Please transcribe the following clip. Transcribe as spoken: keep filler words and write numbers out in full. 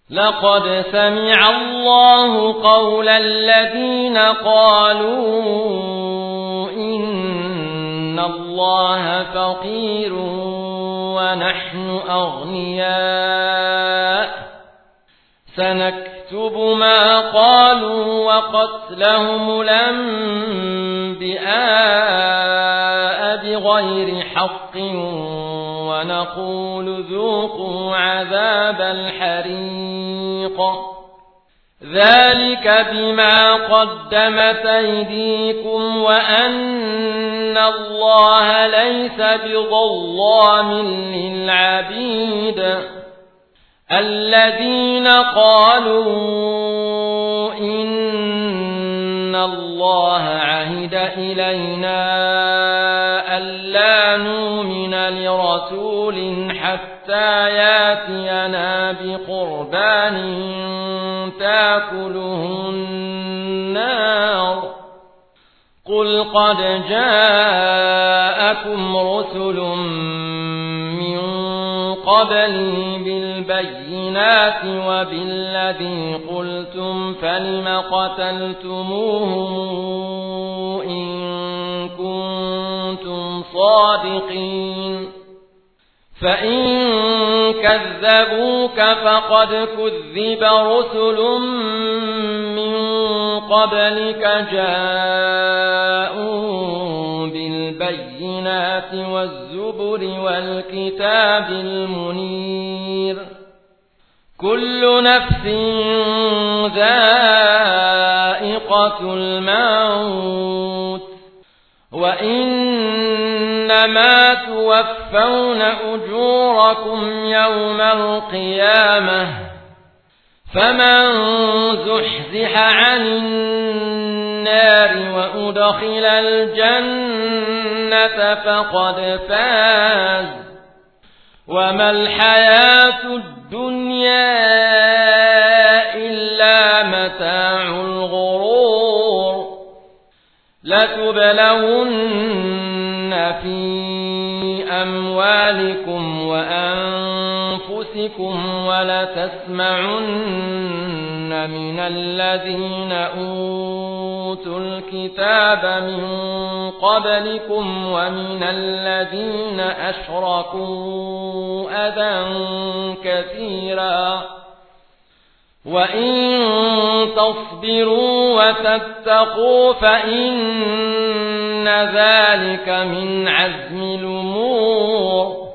لقد سمع الله قول الذين قالوا إن الله فقير ونحن أغنياء سنكتب ما قالوا وقتلهم الأنبياء بغير حق ونقول ذوقوا عذاب الحريق ذلك بما قدمت أيديكم وأن الله ليس بظلام للعبيد الذين قالوا إن الله عهد إلينا ألا نؤمن لرسول حتى ياتينا بقربان تأكله النار قل قد جاءكم رسل من قبلي بالبينات وبالذي قلتم فلم قتلتموهم إن كنتم صادقين فإن كذبوك فقد كذب رسل من قبلك جاءوا بالبينات والزبر والكتاب المنير كل نفس ذائقة الموت وإنما توفون أجوركم يوم القيامة فمن زحزح عن النار وأدخل الجنة فقد فاز وما الحياة الدنيا إلا متاع الغرور لتبلون في أموالكم وأنفسكم ولتسمعن من الذين أوتوا الكتاب من قبلكم ومن الذين أشركوا أذى كثيرا وإن تصبروا وتتقوا فإن ذلك من عزم الأمور